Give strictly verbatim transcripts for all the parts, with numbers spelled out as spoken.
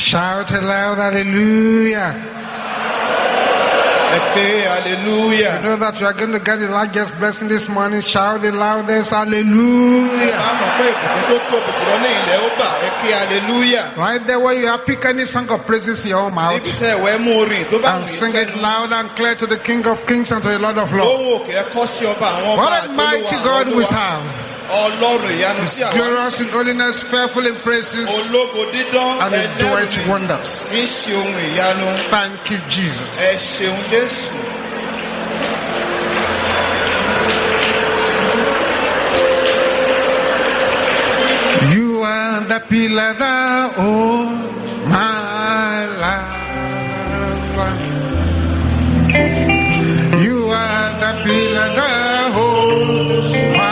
Shout aloud, hallelujah. Okay, hallelujah. You know that you are going to get the largest blessing this morning. Shout the loudest, hallelujah. Right there where you are, pick any song of praises in your own mouth and sing it loud and clear to the King of Kings and to the Lord of Lords. What a mighty God we serve. He's glorious in holiness, fearful in praises, and he doeth wonders. Thank you, Jesus. You are the pillar that holds my life. You are the pillar that holds my life.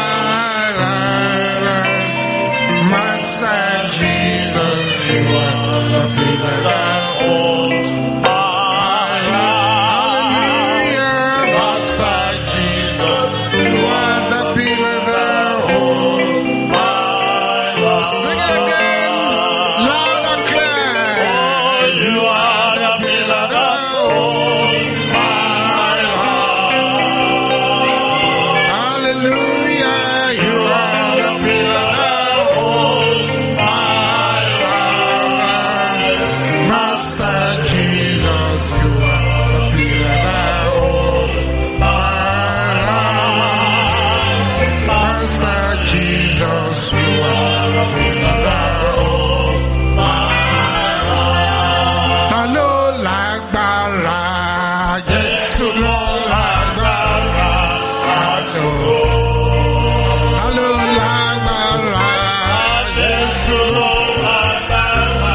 Master Jesus, you are the pillar that holds my life. Hallelujah. Master Jesus, you are the pillar that holds my life. Sing it again, loud and clear. You are the pillar that holds my life. Hallelujah. You are the pillar that Master Jesus, you are the pillar that holds my life. Master Jesus, you are the pillar that holds my life. Ta ló lágbára, Jésù ló lágbára, àjò. Ta ló lágbára, Jésù ló lágbára.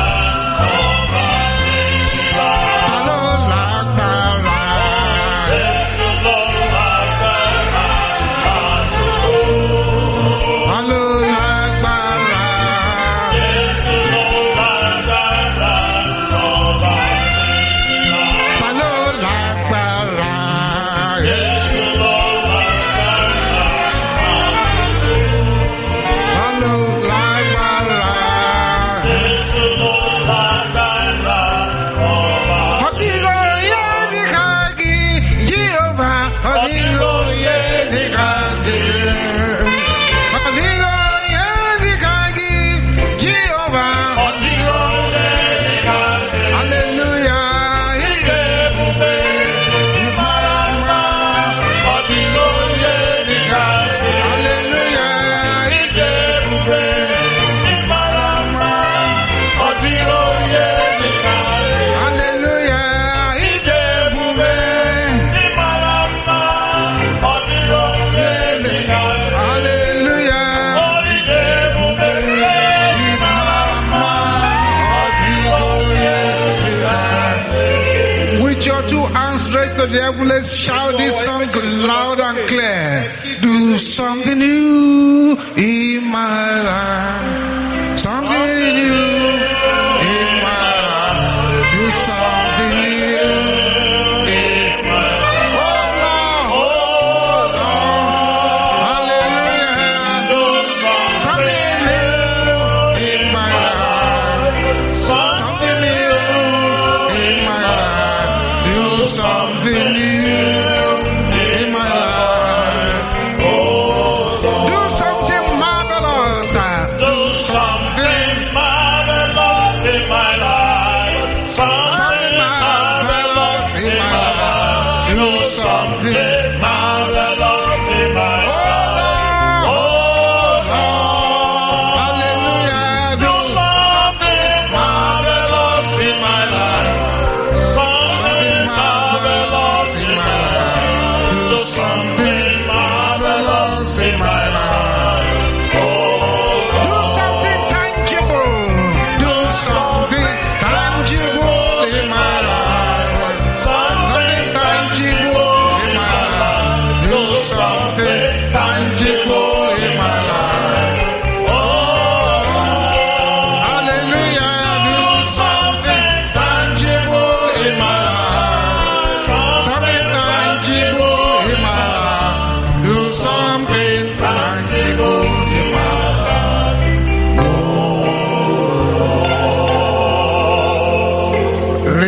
To the heavens, shout this song loud and clear. Do something new in my life. Something new in my life. Do something new in my life. Hold on, hold on. Hallelujah. Do something new in my life. Something new in my life. Do something new in my life. Do something marvelous. Do something marvelous.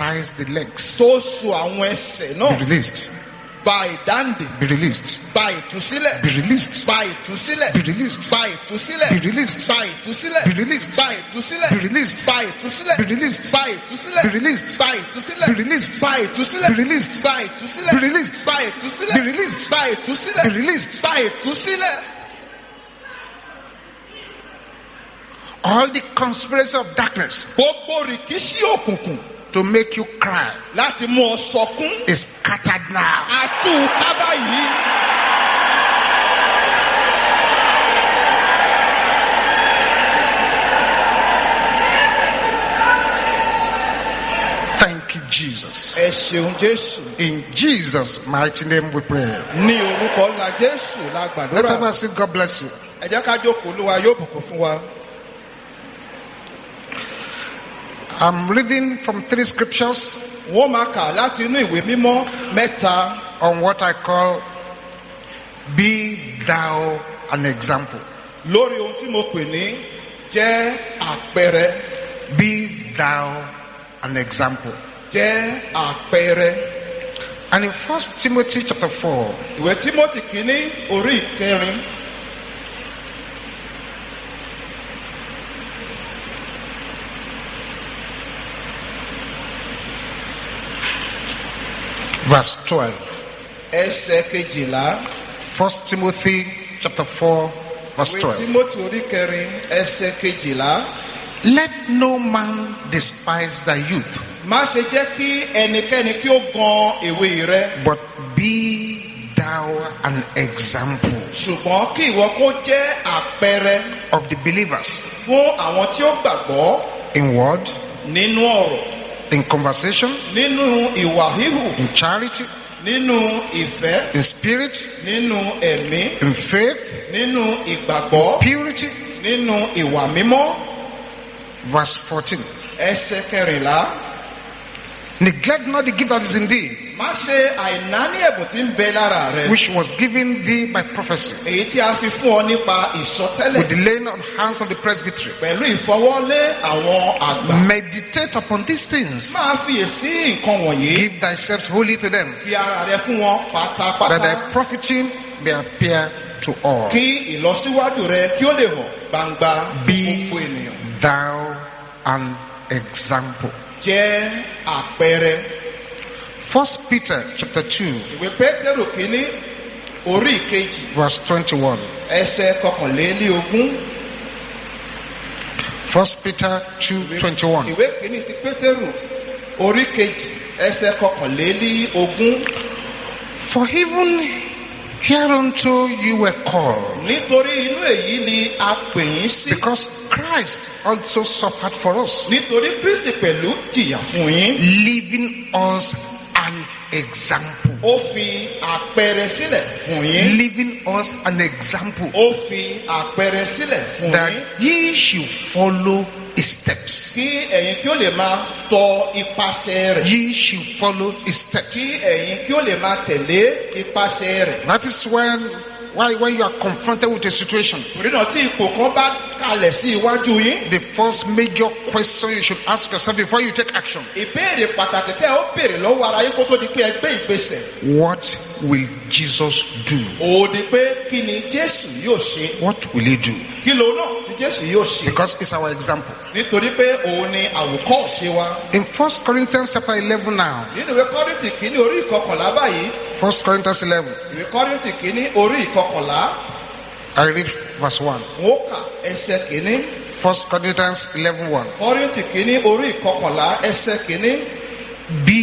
ties the legs. Tó so àwọn ẹsẹ̀ náà. Be released. Gba ìdáǹdè. Be released. Gba ìtúsílẹ̀. Be released. Gba ìtúsílẹ̀. Be released. Gba ìtúsílẹ̀. Be released. Gba ìtúsílẹ̀. Be released. Gba ìtúsílẹ̀. Be released. Gba ìtúsílẹ̀. Be released. Gba ìtúsílẹ̀. Be released. Gba ìtúsílẹ̀. Be released. Gba ìtúsílẹ̀. Be released. Gba ìtúsílẹ̀. Be released. Gba ìtúsílẹ̀. Be released. Gba ìtúsílẹ̀. Be released. Gba ìtúsílẹ̀. All the conspiracy of darkness Gbogbo rìkíṣí òkùnkùn to make you cry láti mú ọ sọkún. is scattered now. Àtúkà báyìí. Thank you, Jesus. Ẹ ṣeun Jésù. In Jesus' mighty name we pray. Ní orúkọ ńlá Jésù la Let's have gbàdúrà. a seat. God bless you. Ẹ jẹ́ ká jókòó, Olúwa yóò bùkún fún wa. I'm reading from three scriptures Wọ́n máa kà láti inú ìwé mímọ́ mẹ́ta on what I call Be Thou an Example. lórí ohun tí mo pè ní jẹ́ àpẹẹrẹ. Be Thou an Example. Jẹ́ àpẹẹrẹ. And in First Timothy chapter four, Ìwé Tímótì kìíní orí ìkẹrin. verse twelve. Ẹsẹ̀ kejìlá. First Timothy chapter four, verse Ìwé twelve. Tímótì orí kẹrin ẹsẹ̀ kejìlá. Let no man despise thy youth, Má ṣe jẹ́ kí ẹnikẹ́ni kí ó gan èwe rẹ. but be thou an example Ṣùgbọ́n kí ìwọ kó jẹ́ àpẹẹrẹ of the believers fún àwọn tí ó gbàgbọ́ in word, nínú ọ̀rọ̀, in conversation, nínú ìwà híhù, in charity, nínú ìfẹ́, in spirit, nínú ẹ̀mí, in faith, nínú ìgbàgbọ́, purity. nínú ìwà mímọ́. Verse fourteen. Ẹsẹ̀ kẹrìnlá. Neglect not the gift that is in thee, Má ṣe àìnáání ẹ̀bùn tí ń bẹ lára rẹ. which was given thee by prophecy, Èyí tí a fi fún ọ nípa with ìsọtẹ́lẹ̀ the laying on hands of the presbytery. pẹ̀lú ìfọwọ́lé àwọn àgbà. Meditate upon these things. Máa fiyèsí nǹkan wọ̀nyí. Give thyself wholly to them, Fi ara rẹ fún wọn that pátápátá. thy profiting may appear to all. Kí ìlọsíwájú rẹ kí ó lè hàn gbangba fún Be gbogbo ènìyàn. thou an example. Jẹ́ àpẹẹrẹ. First Peter chapter two, Ìwé Pétérù kìíní orí ìkejì verse twenty-one. ẹsẹ̀ kọkànlélógún. First Peter two twenty-one. Ìwé kìíní ti Pétérù orí kejì ẹsẹ̀ kọkànlélógún. For even hereunto you were called, Nítorí inú èyí ni a pè yín sí. because Christ also suffered for us, Nítorí Kristi pẹ̀lú jìyà fún yín. leaving us an example. Ó fi àpẹẹrẹ sílẹ̀ fún yín. Leaving us an example Ó fi àpẹẹrẹ sílẹ̀ fún that yín. ye should follow his steps. Kí ẹ̀yin kí ó lè máa tọ ipasẹ̀ rẹ̀. Ye should follow his Kí steps. ẹ̀yin kí ó lè máa tẹ̀lé ipasẹ̀ rẹ̀. That is when, why, when you are confronted with a situation, Torí náà tí ipò kan bá kalẹ̀ sí iwájú yín. the first major question you should ask yourself before you take action: Ìbéèrè pàtàkì tẹ́ ó béèrè lọ́wọ́ ara yín kó tó di pé ẹ gbé ìgbésẹ̀. what will Jesus do? Òun ni pé kí ni Jésù yóò ṣe? What will he do? Kí ló náà tí Jésù yóò ṣe? Because it's our example. Nítorí pé òun ni àwòkọ́ṣe wa. In First Corinthians chapter eleven now, Nínú ìwé Kọ́ríńtì kìíní orí ìkọkànlá báyìí. First Corinthians eleven, Ìwé Kọ́ríńtì kìíní orí ìkọkànlá. I read verse one. Wọ́n kà ẹsẹ̀ kìíní. First Corinthians eleven one. Kọ́ríńtì kìíní orí ìkọkànlá ẹsẹ̀ kìíní. Be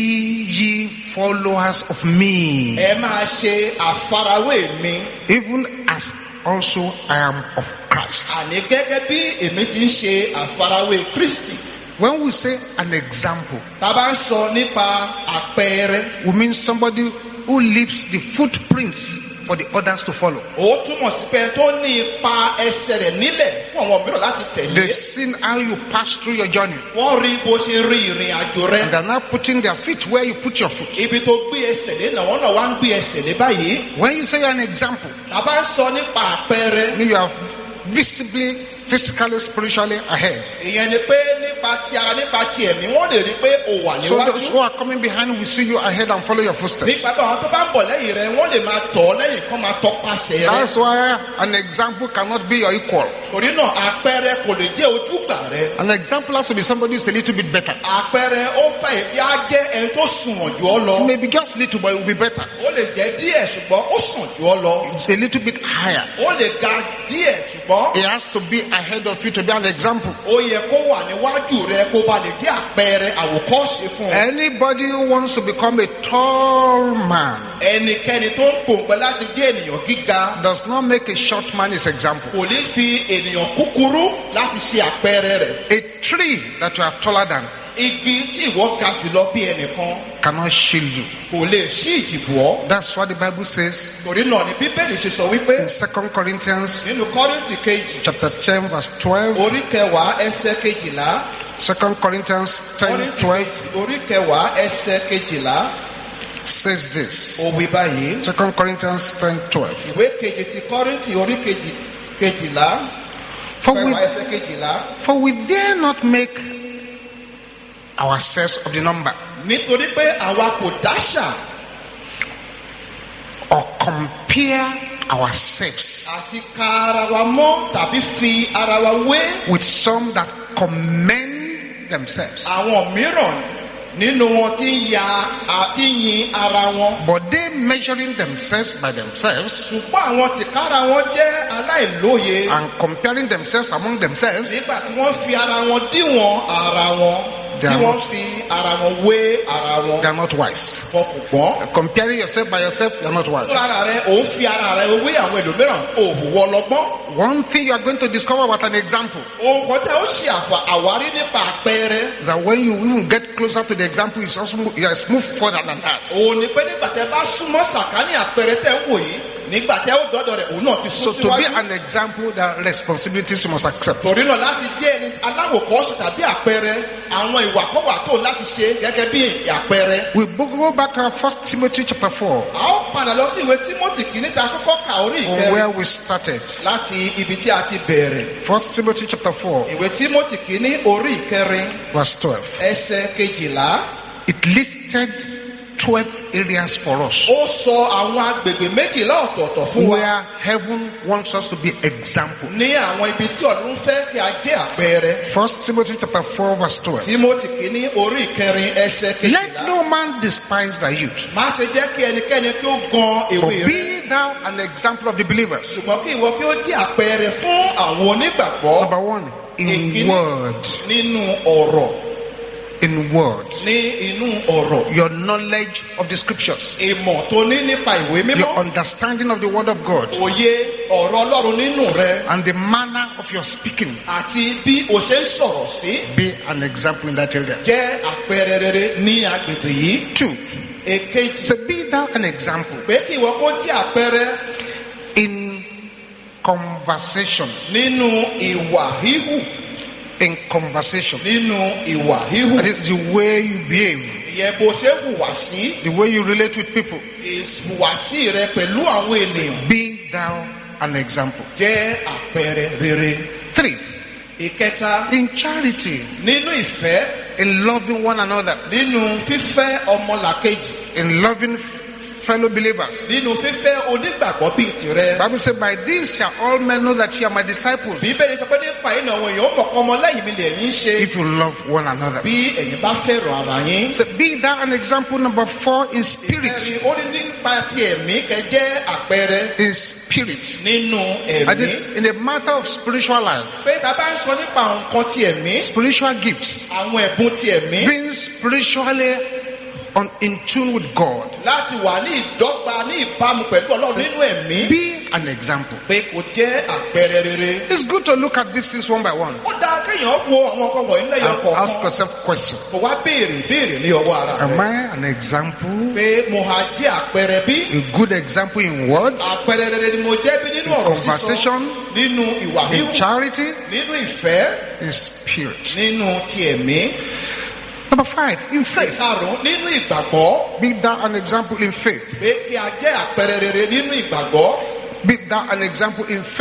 ye followers of me, Ẹ máa ṣe àfarawé mi. even as also I am of Christ. Àní gẹ́gẹ́ bí èmi ti ń ṣe àfarawé Kristi. When we say an example, Tá a bá ń sọ nípa àpẹẹrẹ. we mean somebody who leaves the footprints for the others to follow. Ó túmọ̀ sí pé tó ní ipa ẹsẹ̀ rẹ̀ nílẹ̀ fún àwọn mìíràn láti tẹ̀lé. They've seen how you pass through your journey, Wọ́n rí bó ṣe rí ìrìn àjò rẹ̀. and they're now putting their feet where you put your foot. Ibi tó gbé ẹsẹ̀ lé náà wọ́n náà wá ń gbé ẹsẹ̀ lé báyìí. When you say you're an example, Tá a bá ń sọ nípa àpẹẹrẹ. you are visibly physically, spiritually ahead. ìyẹn ni pé nípa ti ara nípa ti ẹ̀mí wọ́n lè rí pé o wà So those níwájú. who are coming behind will see you ahead and follow your footsteps. nípa pé àwọn tó bá ń bọ̀ lẹ́yìn rẹ̀ wọ́n lè máa tọ̀ ọ́ lẹ́yìn kán máa tọpasẹ̀ rẹ̀. That's why an example cannot be your equal. torí náà àpẹẹrẹ kò lè jẹ́ ojúgbà rẹ̀. An example has to be somebody who's a little bit better. àpẹẹrẹ ó fẹ́ yá jẹ́ ẹni tó sunwọ̀n jù ọ́ lọ. Maybe just little, but it will be better. ó lè jẹ́ díẹ̀ ṣùgbọ́n ó sàn jù ọ́ lọ. It's a little bit higher. ó lè ga díẹ̀ ṣùgbọ́n It has to be ahead of you to be an example. ó yẹ kó wà níwájú rẹ kó ba lè jẹ́ àpẹẹrẹ àwòkọ́ṣe fún ọ. Anybody who wants to become a tall man ẹnikẹ́ni tó ń pòǹpẹ́ láti jẹ́ ènìyàn gíga does not make a short man his example. kò ní fi ènìyàn kúkúrú láti ṣe àpẹẹrẹ rẹ̀. A tree that you are taller than igi tí ìwọ ga jùlọ bí ẹnìkan cannot shield you. kò lè ṣí ìjìbù ọ́. That's what the Bible says torí náà ni bíbélì ṣe sọ wípé in Second Corinthians nínú kọ́ríntì kejì chapter ten verse twelve. orí kẹwàá ẹsẹ̀ kejìlá. Second Corinthians ten kọ́ríntì twelve kejì orí kẹwàá ẹsẹ̀ kejìlá says this. ó wí báyìí. Second Corinthians ten twelve. ìwé kejì ti kọ́ríntì orí kejì kejìlá For we, kẹwàá ẹsẹ̀ kejìlá. for we dare not make ourselves of the number nítorí pé àwa kò dáṣà or compare ourselves àti ka ara wa mọ́ tàbí fi ara wa wé with some that commend themselves. àwọn mìíràn nínú wọn tí ń ya àti yin ara wọn. But they measuring themselves by themselves ṣùgbọ́n àwọn tìkára wọn jẹ́ aláìlóye and comparing themselves among themselves, nígbà tí wọ́n fi ara wọn díwọ̀n ara wọn They tí are wọ́n not- fi ara wọn wé ara wọn. they are not wise. wọn kò gbọ́n. Comparing yourself by yourself, you are not fún wise. ara rẹ òun fi ara rẹ wé àwọn ẹlòmíràn òhùwọ́ lọ́gbọ́n. One thing you are going to discover with an example ohun kan tí a ó ṣe àfà- àwárí nípa àpẹẹrẹ. is that when you even get closer to the example, it's also move, you have moved further than that. òun ni pé nígbà tẹ bá súnmọ́ sàkání àpẹẹrẹ tẹ ń wò yìí nígbà tẹ ó dọ́dọ̀ rẹ̀ òun náà ti So sún to be síwájú. an example, there are responsibilities you must accept. torí náà láti jẹ́ ẹni aláwòkọ́ṣe tàbí àpẹẹrẹ àwọn ìwà kan wà tó láti ṣe gẹ́gẹ́ bí àpẹẹrẹ. We go back to our First Timothy chapter four, a ó padà lọ sí ìwé Tímótì kìíní ta kọ́kọ́ kà orí from ìkẹrin where we started. láti ibi tí a ti bẹ̀rẹ̀. First Timothy chapter four, ìwé Tímótì kìíní orí ìkẹrin verse twelve. ẹsẹ̀ kejìlá. It listed twelve areas for us ó sọ àwọn agbègbè méjìlá ọ̀tọ̀ọ̀tọ̀ fún wa where heaven wants us to be example. ní àwọn ibi tí Ọlọ́run fẹ́ kí a jẹ́ àpẹẹrẹ. First Timothy chapter four, verse twelve. Tímótì kìíní orí ìkẹrin ẹsẹ̀ Let kejìlá. no man despise thy youth, má ṣe jẹ́ kí ẹnikẹ́ni kí ó gan but èwe rẹ̀. be thou an example of the believers. ṣùgbọ́n kí ìwọ kí ó jẹ́ àpẹẹrẹ fún àwọn onígbàgbọ́ Number one, in Ìkíní. word. nínú ọ̀rọ̀ In word. ní inú ọ̀rọ̀. Your knowledge of the scriptures, ìmọ̀ tó ní nípa ìwé your mímọ́. understanding of the word of God, òye ọ̀rọ̀ Ọlọ́run nínú rẹ and the manner of your speaking. àti bí o ṣe ń sọ̀rọ̀ sí Be an example in that area. jẹ́ àpẹẹrẹ rere ní agbègbè yìí. Two, èkejì so be thou an example pé kí ìwọ kó jẹ́ àpẹẹrẹ in conversation. nínú ìwà híhù In conversation. nínú ìwà híhù. That is the way you behave, ìyẹn bó ṣe hùwà sí the way you relate with people. ìhùwàsí rẹ pẹ̀lú àwọn ènìyàn Be thou an example. jẹ́ àpẹẹrẹ rere. Three, ìkẹta in charity, nínú ìfẹ́ in loving one another, nínú fífẹ́ ọmọlàkejì in loving fellow believers. nínú fífẹ́ onígbàgbọ́ bíi tìrẹ. Bible says, by this shall all men know that ye are my disciples, bíbélì sọ pé nípa iná àwọn èèyàn mọ̀ kọ́ ọmọ lẹ́yìn mi lè yín ṣe if you love one another. bí ẹ̀yin bá fẹ́ràn ara yín. So be thou an example. Number four, in spirit. ẹ̀rí ó ní nípa ti ẹ̀mí kẹjẹ́ àpẹẹrẹ In spirit. nínú That ẹ̀mí. is, in the matter of spiritual life, pé tá a bá ń sọ nípa nǹkan ti ẹ̀mí spiritual gifts, àwọn ẹ̀bùn ti ẹ̀mí being spiritually on, in tune with God. láti wà ní ìdọ́gba ní ìbámu pẹ̀lú Ọlọ́run nínú ẹ̀mí. Be an example. pé kò jẹ́ àpẹẹrẹ rere. It's good to look at these things one by one ó dáa kéèyàn wo àwọn ọkọ wọ̀nyí lẹ́yìn and ọkọ̀ ask kan. yourself question. kò wá béèrè béèrè ní ọwọ́ ara Am rẹ̀. I an example? pé mo ha jẹ́ àpẹẹrẹ bí. A good example in word, àpẹẹrẹ rere ni mo jẹ́ bí nínú in ọ̀rọ̀ sísọ conversation, nínú ìwà in híhù charity, nínú ìfẹ́ in spirit. nínú ti ẹ̀mí. Number five, in faith. ìkarùn nínú ìgbàgbọ́. Be thou an example in faith. pé kí a jẹ́ àpẹẹrẹ rere nínú ìgbàgbọ́. Be thou an example in faith.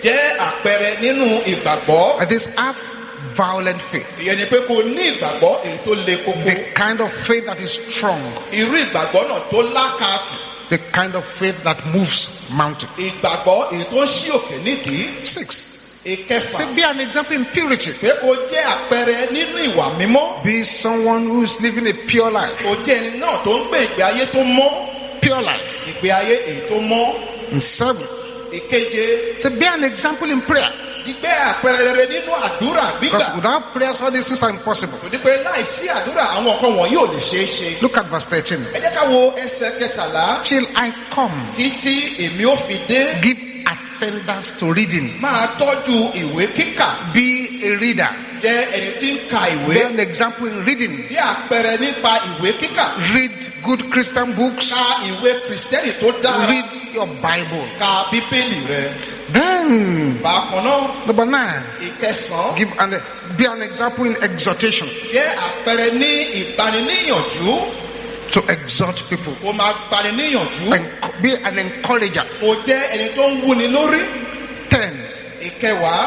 jẹ́ àpẹẹrẹ nínú ìgbàgbọ́. It is have violent faith. Ìyẹn ni pé kò ní ìgbàgbọ́ èyí tó le koko. The kind of faith that is strong. Irú ìgbàgbọ́ náà tó lákàkì. The kind of faith that moves mountains. Ìgbàgbọ́ èyí tó ń ṣí òkè nídìí. Six. Ìkẹfà. Say, be an example in purity. Pé kò jẹ́ àpẹẹrẹ nínú ìwà mímọ́. Be someone who is living a pure life. Kò jẹ́ ẹni náà tó ń gbé ìgbé ayé tó mọ́. Pure life. Ìgbé ayé èyí tó mọ́. In seven. Ìkeje. Say, be an example in prayer. Ìgbé àpẹẹrẹ rere nínú àdúrà gbígbà. Because without prayers, all these things are impossible. Kò ní pé láìsí àdúrà àwọn nǹkan wọ̀nyí ò lè ṣeé ṣe. Look at verse thirteen. Ẹ jẹ́ ká wo ẹsẹ̀ kẹtàlá. Till I come. Títí èmi ó fi dé. Give attendance to reading. Máa tọ́jú ìwé kíkà. Be a reader. Jẹ́ ẹni tí ń ka ìwé. Be an example in reading. Bí àpẹẹrẹ nípa ìwé kíkà. Read good Christian books. Ka ìwé Kristẹni tó dára. Read your Bible. Ka Bíbélì rẹ. Then, bákan náà. number nine. Ìkẹsàn. Give an be an example in exhortation. Jẹ́ àpẹẹrẹ ní ìgbaniníyànjú. To exhort people. Kó máa gbani níyànjú. And be an encourager. Kó jẹ́ ẹni tó ń wúni lórí. Ten. Ìkẹwàá.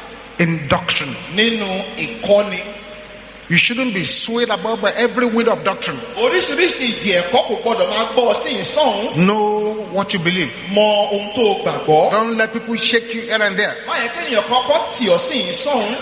In doctrine. Nínú ìkọ́ni. You shouldn't be swayed about by every wind of doctrine. Oríṣiríṣi ìdí ẹ̀kọ́ kò gbọdọ̀ máa gbọ́ sí ìsọ̀hún. Know what you believe. Mọ ohun tó gbàgbọ́. Don't let people shake you here and there. Má yẹ kéèyàn kọ́kọ́ tì ọ́ sí ìsọ̀hún.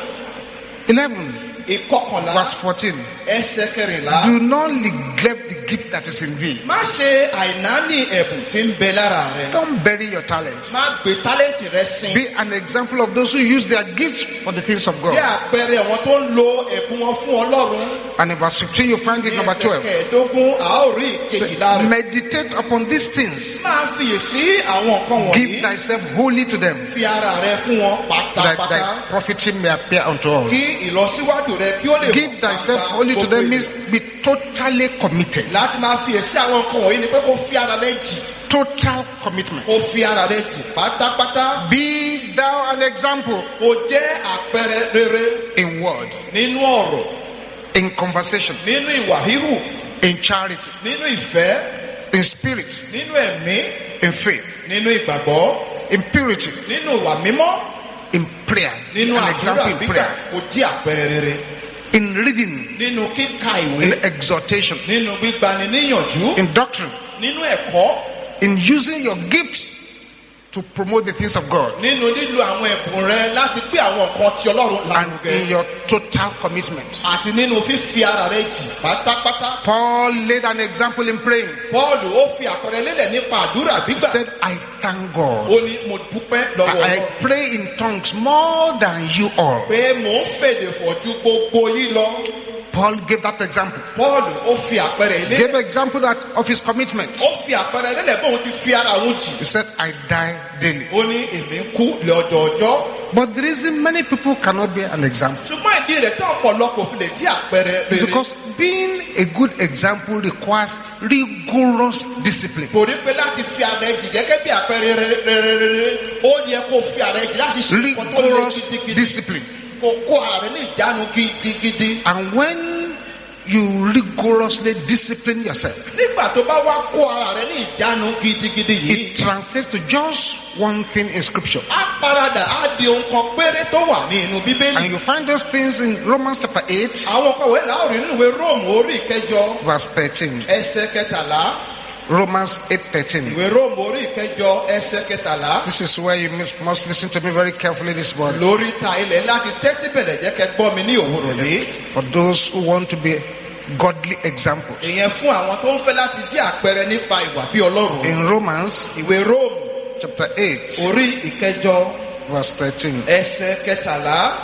Eleven. Ìkọkànlá. Verse fourteen. Ẹsẹ̀ kẹrìnlá. Do not neglect the gift that is in thee. Má ṣe àìnáání ẹ̀bùn tí ń bẹ lára rẹ. Don't bury your talent. Má gbé tálẹ́ǹtì rẹ sin. Be an example of those who use their gifts for the things of God. Bí àpẹẹrẹ àwọn tó ń lo ẹ̀bùn wọn fún Ọlọ́run. And in verse fifteen you find it number twelve. Ẹsẹ̀ kẹẹ̀ẹ́dógún a ó rí ìkejìlá rẹ̀. Meditate upon these things. Máa fiyèsí àwọn nǹkan wọ̀nyí. Give thyself wholly to them. Fi ara rẹ fún wọn That pátápátá. thy profiting may appear unto all. Kí ìlọsíwájú rẹ kí ó lè Give thyself wholly to them means be totally committed. láti máa fiyèsí àwọn nǹkan wọ̀nyí ni pé kó fi ara rẹ jì. Total commitment. Kó fi ara rẹ jì pátápátá. Be thou an example. Kó jẹ́ àpẹẹrẹ rere. In word. Nínú ọ̀rọ̀. In conversation. Nínú ìwà híhù. In charity. Nínú ìfẹ́. In spirit. Nínú ẹ̀mí. In faith. Nínú ìgbàgbọ́. In purity. Nínú ìwà mímọ́. In prayer. Nínú An example àdúrà in gbígbà. prayer. Kó jẹ́ àpẹẹrẹ rere. In reading. Nínú kíka ìwé. In exhortation. Nínú gbígbani níyànjú. In doctrine. Nínú ẹ̀kọ́. In using your gifts to promote the things of God. Nínú lílo àwọn ẹ̀bùn rẹ láti gbé àwọn nǹkan tí Ọlọ́run And lárugẹ. in your total commitment. Àti nínú fífi ara rẹ jì pátápátá. Paul laid an example in praying. Pọ́ọ̀lù ó fi àpẹẹrẹ lélẹ̀ nípa àdúrà He gbígbà. said, I thank God. Ó ní mo dúpẹ́ lọ́wọ́ I, I Ọlọ́run. pray in tongues more than you all. Pé mò ń fèdè fọ̀jú gbogbo yín lọ. Paul gave that example. Pọ́ọ̀lù ó fi àpẹẹrẹ He gave lélẹ̀. example that of his commitment. Ó fi àpẹẹrẹ lélẹ̀ bóun ti fi ara òun jì. He said, I die daily. Ó ní èmi ń kú lọ́jọ́ọjọ́. But the reason many people cannot be an example Ṣùgbọ́n ìdí rẹ̀ tí ọ̀pọ̀lọpọ̀ fi lè jẹ́ àpẹẹrẹ is rere. because being a good example requires rigorous discipline. Torí pé láti fi ara ẹ jì gẹ́gẹ́ bí àpẹẹrẹ rere ó yẹ kó fi ara ẹ jì láti ṣe nǹkan tó lè Rigorous gidigidi. discipline. Kó kó ara rẹ ní ìjánu gidigidi. And when you rigorously discipline yourself, Nígbà tó bá wá kó ara rẹ ní ìjánu gidigidi yìí. it translates to just one thing in scripture. Á paradà á di ohun kan péré tó wà ní inú And Bíbélì. you find those things in Romans chapter eight, Àwọn kan wẹ̀ láòrí nínú ìwé Róòmù orí ìkẹjọ verse thirteen. ẹsẹ̀ kẹtàlá. Romans eight thirteen. Ìwé Róòmù orí ìkẹjọ ẹsẹ̀ kẹtàlá. This is where you must, must listen to me very carefully this morning. Lórí ta ilẹ̀ láti tẹ́tí bẹ̀rẹ̀ jẹ́ kẹ́ gbọ́ mi ní òwúrọ̀ yìí. For those who want to be godly examples. Ìyẹn fún àwọn tó ń fẹ́ láti jẹ́ àpẹẹrẹ nípa ìwà bí Ọlọ́run. In Romans Ìwé Róòmù chapter eight, orí ìkẹjọ verse thirteen. ẹsẹ̀ kẹtàlá.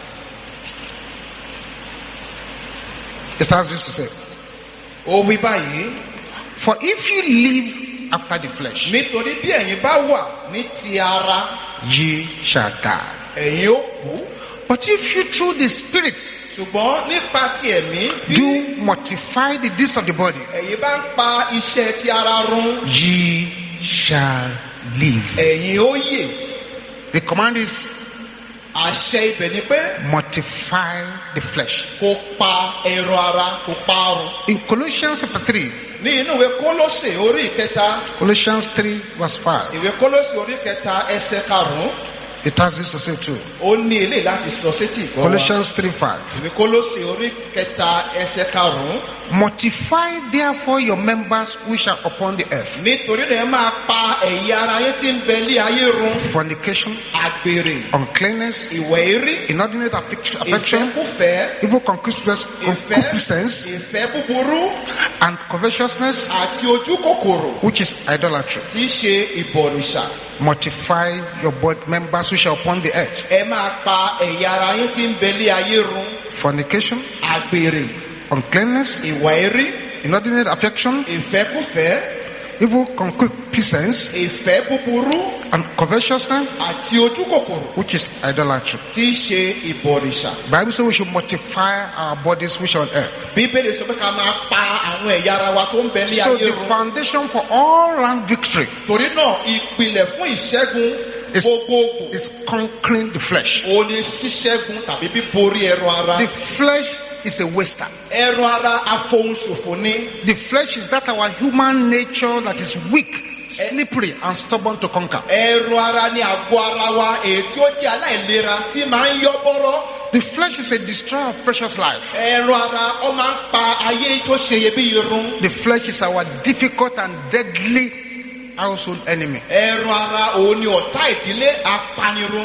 It starts this to say, Ó wí báyìí. for if you live after the flesh, Nítorí bí ẹ̀yin bá wà ní ti ara, ye shall die. ẹ̀yin ó kú. But if you through the Spirit Ṣùgbọ́n nípa ti ẹ̀mí bí do mortify the deeds of the body, ẹ̀yin bá ń pa iṣẹ́ ti ara run, ye shall live. ẹ̀yin ó yè. The command is Àṣẹ ibẹ̀ ni pé mortify the flesh. kó pa ẹran ara, kó parun. In Colossians chapter three, Ní inú ìwé Kólósè orí ìkẹta, Colossians three verse five, ìwé Kólósè orí ìkẹta ẹsẹ̀ karùn-ún. It has this to say too. Ó ní eléyìí láti sọ sétí ìgbọ́ wa. Colossians three five. Ìwé Kólósè orí kẹta ẹsẹ̀ karùn-ún. Mortify therefore your members which are upon the earth. Nítorí náà ẹ máa pa ẹ̀yà ara yín tí ń bẹ lé ayé run. Fornication, àgbèrè, uncleanness, ìwẹ̀ èrí, inordinate affection, affection ìfẹ́kúfẹ̀ẹ́, evil concupiscence, concupiscence, ìfẹ́ búburú, and covetousness, àti ojú kòkòrò, which is idolatry. tí í ṣe ìbọ̀rìṣà. Mortify your body members which are upon the earth. Ẹ máa pa ẹ̀yà ara yín tí ń bẹ lé ayé run. Fornication, àgbèrè, uncleanness, ìwẹ̀ èrí, inordinate affection, ìfẹ́kúfẹ̀ẹ́, evil concupiscence, ìfẹ́ búburú, and covetousness, àti ojú kòkòrò, which is idolatry. tí í ṣe ìbọ̀rìṣà. Bible says we should mortify our bodies which are on earth. Bíbélì sọ pé ká máa pa àwọn ẹ̀yà ara wa tó ń bẹ lé So ayé the run. foundation for all round victory Torí náà ìpìlẹ̀ fún ìṣẹ́gun is, gbogbogbò is conquering the flesh. òun ni ṣíṣẹ́gun tàbí bíborí ẹran ara. The flesh is a waster. Ẹran ara afohùnṣòfò ni. The flesh is that our human nature that is weak, slippery, and stubborn to conquer. Ẹran ara ni àgọ́ ara wa èyí tí ó jẹ́ aláìlera tí máa ń yọ́ bọ́rọ́. The flesh is a destroyer of precious life. Ẹran ara ó máa ń pa ayé tó ṣe iyebíye run. The flesh is our difficult and deadly household enemy. Ẹran ara òun ni ọ̀tá ìdílé apanirun.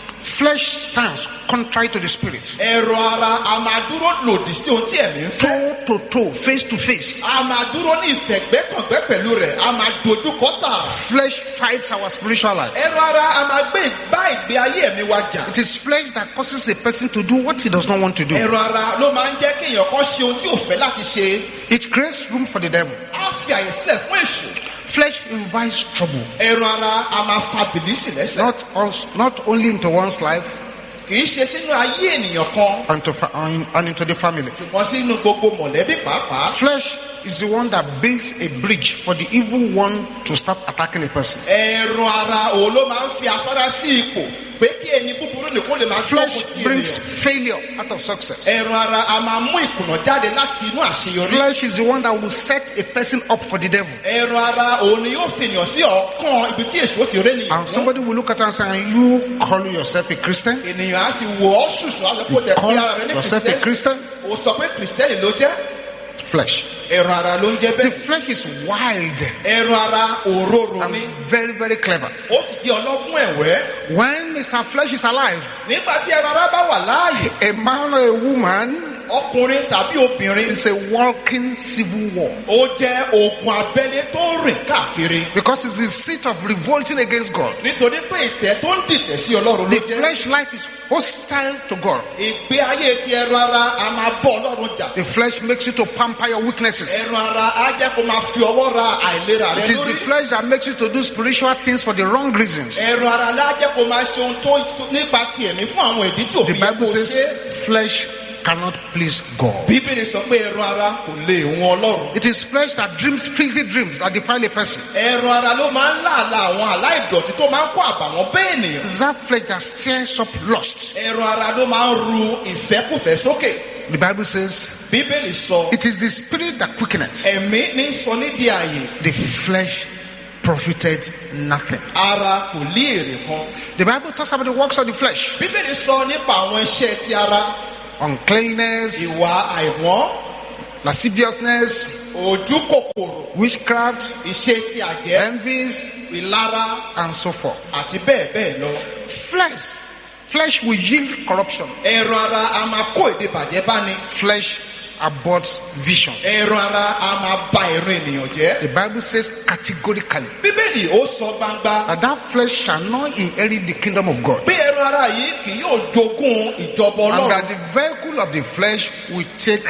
Flesh stands contrary to the spirit. Ẹran ara a máa dúró lòdì sí ohun tí ẹ̀mí ń fẹ́. Toe to toe, face to face. A máa dúró ní ìfẹ̀gbẹ́kàngbẹ́ pẹ̀lú rẹ̀. A máa dojú kọ tààrà. Flesh fights our spiritual life. Ẹran ara a máa gbé bá ìgbé ayé ẹ̀mí wa jà. It is flesh that causes a person to do what he does not want to do. Ẹran ara ló máa ń jẹ́ kí èèyàn kan ṣe ohun tí ò fẹ́ láti ṣe. It creates room for the devil. Á fi àyè sílẹ̀ fún èṣù. Flesh invites trouble. Ẹran ara a máa fa bìlísì lẹ́sẹ̀. Not also, not only into one's life, Kì í ṣe sínú ayé ènìyàn kan. and, to, fa- and and into the family. Ṣùgbọ́n sínú gbogbo mọ̀lẹ́bí pàápàá. Flesh is the one that builds a bridge for the evil one to start attacking a person. Ẹran ara òun ló máa ń fi afárá sí ipò pé kí ẹni búburú nìkan lè máa gbógun Flesh ti brings ènìyàn. failure out of success. Ẹran ara a máa mú ìkùnà jáde láti inú àṣeyọrí. Flesh is the one that will set a person up for the devil. Ẹran ara òun ni yóò fi ènìyàn sí ọ̀kan ibi tí èso ti rẹ́ nìyẹn. And somebody will look at us and say, you call yourself a Christian? Ènìyàn á sì wò ọ́ ṣùṣù á sọ pé ó tẹ̀ Call pé ara rẹ̀ ní yourself a kìrìsìtẹ́nì. Christian? Ó sọ pé kìrìsìtẹ́nì ló jẹ́. Flesh. Ẹran ara ló ń jẹ́ The bẹ́ẹ̀. flesh is wild Ẹran ara òróró and ni. very, very clever. Ó sì jẹ́ ọlọ́gbọ́n ẹ̀wẹ́. When Mister Flesh is alive, Nígbà tí ẹran ara bá wà láàyè, a man or a woman ọkùnrin tàbí obìnrin, is a walking civil war. ó jẹ́ ogun abẹ́lé tó ń rìn káàkiri. Because it's the seat of revolting against God. Nítorí pé ìtẹ́ tó ń dìtẹ̀ sí Ọlọ́run ló The jẹ́. flesh life is hostile to God. Ìgbé ayé ti ẹran ara a máa bọ́ Ọlọ́run jà. The flesh makes you to pamper your weaknesses. Ẹran ara á jẹ́ kó máa fi ọwọ́ ra àìlera rẹ It is the lórí. flesh that makes you to do spiritual things for the wrong reasons. Ẹran ara lá jẹ́ kó máa ṣe ohun tó nípa ti ẹ̀mí fún àwọn ìdí tí The òfin yẹ Bible kó says ṣe. flesh cannot please God. Bíbélì sọ pé ẹran ara kò lè wọn Ọlọ́run. It is flesh that dreams filthy dreams that defile a person. Ẹran ara ló máa ń làálàá àwọn aláìdọ̀tí tó máa ń kó àbàwọ́n bẹ́ẹ̀ ènìyàn. It's that flesh that stirs up lust. Ẹran ara ló máa ń ru ìfẹ́kùfẹ́ sókè. The Bible says Bíbélì sọ it is the spirit that quickeneth. ẹ̀mí ní sọ nídìí ààyè. The flesh profited nothing. Ara kò lé èrè kan. The Bible talks about the works of the flesh. Bíbélì sọ nípa àwọn iṣẹ́ ti ara. Uncleanness, Ìwà àìmọ́, lasciviousness, ojú kòkòrò, witchcraft, iṣẹ́ ti àjẹ́, envies, ìlara and so forth. àti bẹ́ẹ̀ bẹ́ẹ̀ lọ. Flesh. Flesh will yield corruption. Ẹran ara a máa kó èdè bàjẹ́ bá ní. Flesh aborts vision. Ẹran ara a máa ba ìran ènìyàn jẹ́. The Bible says categorically Bíbélì ó sọ gbangba that that flesh shall not inherit the kingdom of God. pé ẹran ara yìí kì yóò jogún ìjọba And Ọlọ́run. that the vehicle of the flesh will take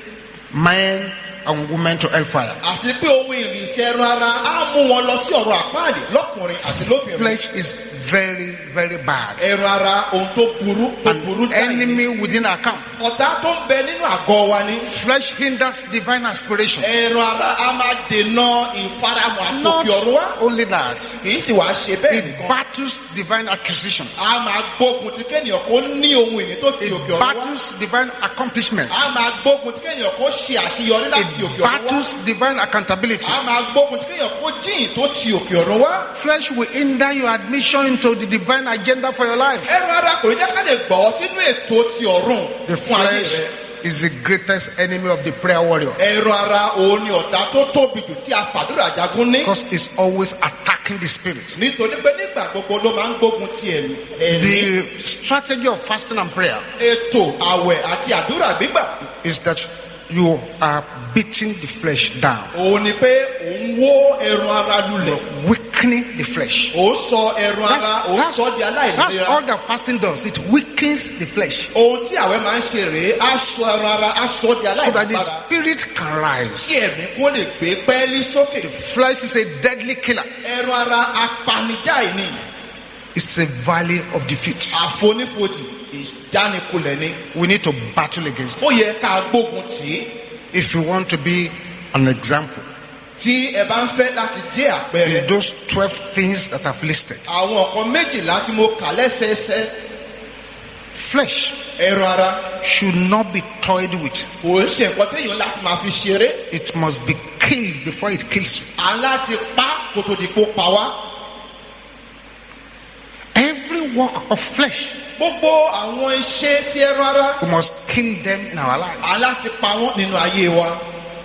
men and women to hellfire. Àti pé ohun ìrìnsẹ̀ ẹran ara á mú wọn lọ sí ọ̀run àpáàdé lọ́kùnrin àti lóbìnrin. Flesh is very, very bad. Ẹran ara ohun tó burú tó burú An jáì. enemy within our camp. Ọ̀tá tó ń bẹ nínú àgọ́ wa ni. Flesh hinders divine aspiration. Ẹran ara a máa dènà ìfaramọ́ Not àtòkè ọ̀run wá. only that, Kì í sì wá ṣe bẹ́ẹ̀ it nìkan. battles divine acquisition. A máa gbógun ti kéèyàn kó ní ohun ìní tó ti It òkè ọ̀run wá. battles divine accomplishment. A máa gbógun ti kéèyàn kó ṣe àṣeyọrí láti It òkè ọ̀run wá. battles divine accountability. A máa gbógun ti kéèyàn kó jíìn tó ti òkè ọ̀run wá. Flesh will hinder your admission into the divine agenda for your life. Ẹran ara kò ní jẹ́ ká lè gbọ́ ọ sínú ètò ti ọ̀run The fún ayé flesh rẹ. is the greatest enemy of the prayer warrior. Ẹran ara òun ni ọ̀tá tó tóbi jù tí a fàdúrà jagun ní. Because it's always attacking the spirit. Nítorí pé nígbà gbogbo ló máa ń gbógun ti ẹ̀mí. ẹ̀mí. The strategy of fasting and prayer Ètò àwẹ̀ àti àdúrà gbígbà. is that you are beating the flesh down, Òun ni pé òun wó ẹran ara lulẹ̀. weakening the flesh. Òun sọ ẹran That's, ara, òun that's, sọ di that's all aláìlera. that fasting does. It weakens the flesh Ohun tí àwẹ̀ máa ń ṣe rèé, á sọ ẹran ara, á sọ di so that the aláìlera. spirit can rise. Kí ẹ̀mí kó lè gbé pẹ́ẹ́lí sókè. Flesh is a deadly killer. Ẹran ara apanijáì ni. It's a valley of defeat. Àfonífojì ìjánikulẹ̀ ni. We need to battle against it. Ó yẹ ká gbógun tì í. If you want to be an example Tí ẹ bá ń fẹ́ láti jẹ́ àpẹẹrẹ. in those twelve things that I've listed, Àwọn ọ̀kan méjìlá tí mo kà lẹ́sẹẹsẹ. flesh Ẹran ara should not be toyed with. kò ń ṣe nǹkan téèyàn láti máa fi ṣeré. It must be killed before it kills you. À ń láti pa kó tó di kó pa wá. Every work of flesh, Gbogbo àwọn iṣẹ́ tí ẹran ara. we must kill them in our lives. À ń láti pa wọ́n nínú ayé wa.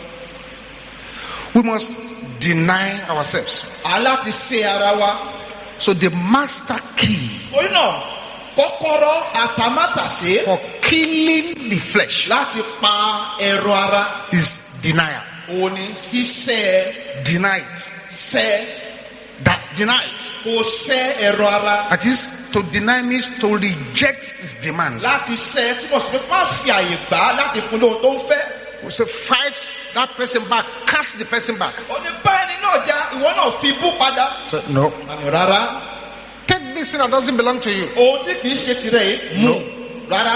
We must deny ourselves. À ń láti ṣe ara wa. So the master key Torí náà kọ́kọ́rọ́ àtàmátàsé for killing the flesh láti pa ẹran ara. is denial. Òun ni ṣíṣẹ́ Denied. ṣẹ́ That denied. kò ṣẹ́ ẹran ara. That is, to deny means to reject his demand. Láti ṣẹ́ túbọ̀ sí pé má fi àyè gbà á láti fún lóhun tó ń fẹ́. We say, fight that person back, cast the person back. Ó ní bá ẹni náà já ìwọ náà fi bú padà. So, no. Àmì rárá. Take this thing that doesn't belong to you. Ohun tí kìí ṣe tirẹ̀ yìí mú rárá.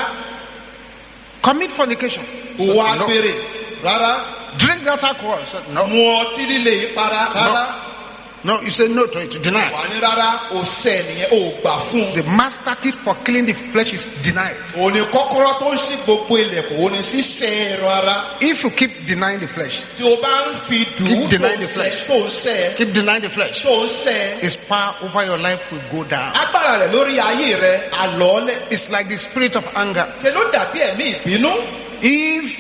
Commit fornication. So, Ìwà no. àgbèrè rárá. Drink that alcohol. So, no. Mu ọtí líle yìí para rárá. No, you say no to it. Deny. Wà ní rárá o ṣẹ́ nìyẹn o gbà fún un. The master key for killing the flesh is denied. Òun ni kọ́kọ́rọ́ tó ń ṣí gbogbo ilẹ̀kùn òun ni ṣíṣẹ́ ẹran ara. If you keep denying the flesh, Tí o bá ń fi dùn Keep ún tó denying ń the ṣẹ́ flesh. tó ń ṣẹ́ keep denying the flesh, tó ń ṣẹ́. his power over your life will go down. Agbára rẹ̀ lórí ayé rẹ̀ àlọ́ọ́lẹ̀. It's like the spirit of anger. Ṣé ló dàbí ẹ̀mí ìbínú? If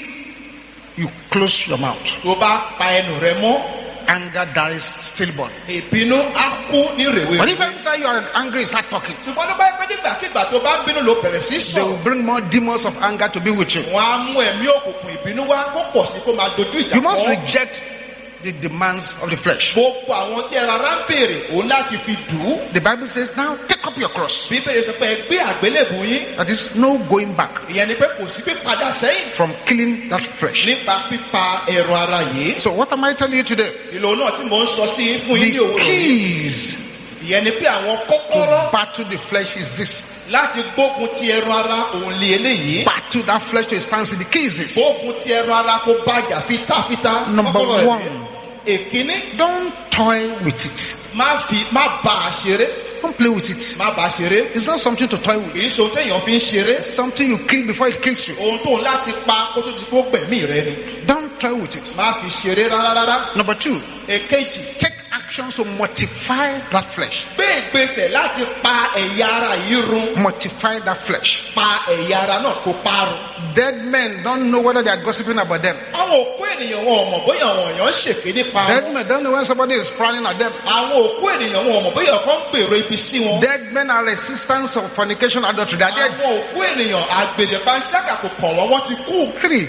you close your mouth, Tó bá pa ẹnu rẹ̀ mọ́, anger dies stillborn. ìbínú á kú ní rèwerèwe. But if every time you are angry, you start talking, Ṣùgbọ́n ló bá yẹ pé nígbàkigbà tó bá ń bínú ló bẹ̀rẹ̀ sí they sọ. will bring more demons of anger to be with you. Wọ́n á mú ẹ̀mí òkùnkùn ìbínú wá kó pọ̀ sí kó máa dojú ìjà You must kọ́. reject the demands of the flesh. Gbogbo àwọn tí ẹran ara ń béèrè òun láti fi dùn ún. The Bible says, now take up your cross. Bíbélì sọ pé ẹ gbé àgbélébùú yín. That is no going back Ìyẹn ni pé kò sí pípadà sẹ́yìn from killing that flesh. nípa pípa ẹran ara yìí. So what am I telling you today? Ìlò náà tí mò ń sọ sí yín fún yín ní The òwúrọ̀ yìí. keys Ìyẹn ni pé àwọn to kọ́kọ́rọ́ battle the flesh is this. láti gbógun ti ẹran ara òun lé eléyìí. Battle that flesh to a standstill. The key is this. Gbógun ti ẹran ara kó bàjà fitafita. Number Kọ́kọ́rọ́ rẹ̀ one. nìyẹn. Èkíní, Don't toy with it. má fi má bá a ṣeré. Don't play with it. Má bá a ṣeré. It's not something to toy Kì í with. ṣe ohun téèyàn fi ń ṣeré. It's something you kill before it kills you. Ohun tó ń láti pa kó tó di kó gbẹ̀mí rẹ ni. Don't toy with it. Má fi ṣeré rárá rárá. Number two, Èkejì, take actions to mortify that flesh. gbé ìgbésẹ̀ láti pa ẹ̀yà ara yìí run. Mortify that flesh. Pa ẹ̀yà ara náà kó parun. Dead men don't know whether they are gossiping about them. Àwọn òkú ènìyàn wọn ò mọ̀ bóyá àwọn èèyàn ń ṣèké nípa Dead wọn. men don't know when somebody is frowning at them. Àwọn òkú ènìyàn wọn ò mọ̀ bóyá ọkàn ń gbèrò ibi sí wọn. Dead men are resistance of fornication, adultery. They are dead. Àwọn òkú ènìyàn àgbèrè panṣágà kò kàn wọ́n, wọ́n ti kú. Three,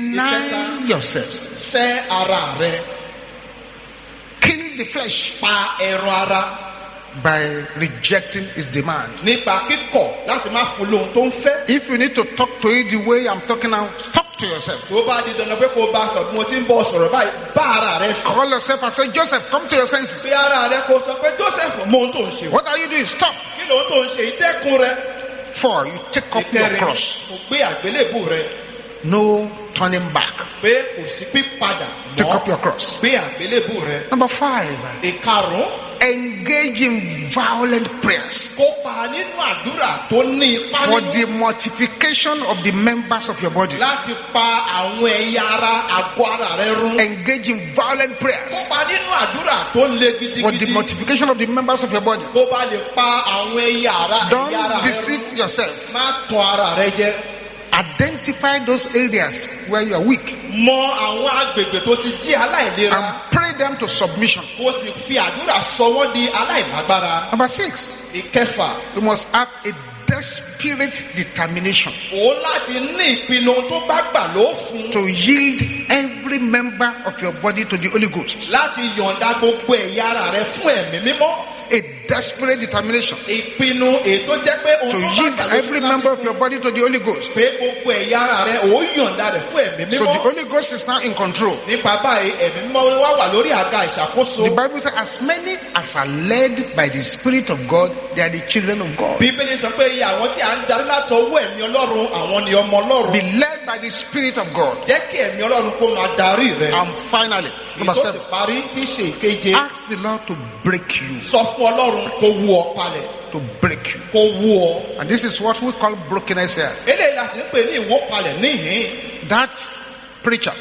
deny yourselves. Sẹ́ ara rẹ. Kill the flesh Pa ẹran ara by rejecting his demand. nípa kíkọ̀ láti má fún lóhun tó ń fẹ́. If you need to talk to it the way I'm talking now, talk to yourself. Tó bá di dandan pé kó o bá sọ̀rọ̀ bí mo ti ń bọ̀ sọ̀rọ̀ báyìí, bá ara rẹ sọ. Call yourself and say, Joseph, come to your senses. Bí ara rẹ kó sọ pé Joseph mọ ohun tó ń ṣe. What are you doing? Stop. Kí lóhun tó ń ṣe ìdẹ́kun rẹ? Four, you take up your Ìkẹrin, cross. kò gbé àgbélébù rẹ. No turning back. Pé kò sí pípadà Take up mọ́. your cross. Gbé àgbélébù rẹ. Number five, Ìkarùn-ún, engage in violent prayers. Kópa nínú àdúrà tó ní ipá nínú. For the mortification of the members of your body. Láti pa àwọn ẹ̀yà ara àgọ́ ara rẹ run. Engage in violent prayers. Kópa nínú àdúrà tó le gidigidi. For the mortification of the members of your body. Kó bá lè pa àwọn ẹ̀yà ara ẹ̀yà ara rẹ run. Don't deceive yourself. Má tàn ara rẹ jẹ. Identify those areas where you are weak. Mọ àwọn agbègbè tó ti jí aláìlera. And pray them to submission. Kó sì fi àdúrà sọ wọ́n di aláìlágbára. Number six. Ìkẹfà. You must have a desperate determination. O láti ní ìpinnu tó bá gbà ló fún. To yield every member of your body to the Holy Ghost. Láti yọ̀ǹda gbogbo ẹ̀yà ara rẹ fún ẹ̀mí mímọ́. A desperate determination. Ìpinnu ètò jẹ́ pé to yield every member of your body to the Holy Ghost. Pé gbogbo ẹ̀yà ara rẹ ó yọ̀ǹda rẹ̀ fún ẹ̀mí mímọ́. So the Holy Ghost is now in control. Nípa báyìí ẹ̀mí mímọ́ wá wà lórí àga ìṣàkóso. The Bible says as many as are led by the Spirit of God, they are the children of God. Bíbélì sọ pé iye àwọn tí a ń darí látọwọ́ ẹ̀mí Ọlọ́run àwọn ni ọmọ Ọlọ́run. Be led by the Spirit of God. Jẹ́ kí ẹ̀mí Ọlọ́run kó máa darí rẹ. And finally, number seven. Ìtòsí parí tí ṣe ìkeje. Ask the Lord to break you. Sọ fún Ọlọ́run kó wú ọ palẹ̀. To break you. Kó wú ọ. And this is what we call brokenness here. Eléyìí la sì ń pè ní ìwó palẹ̀ níhìn. That preacher.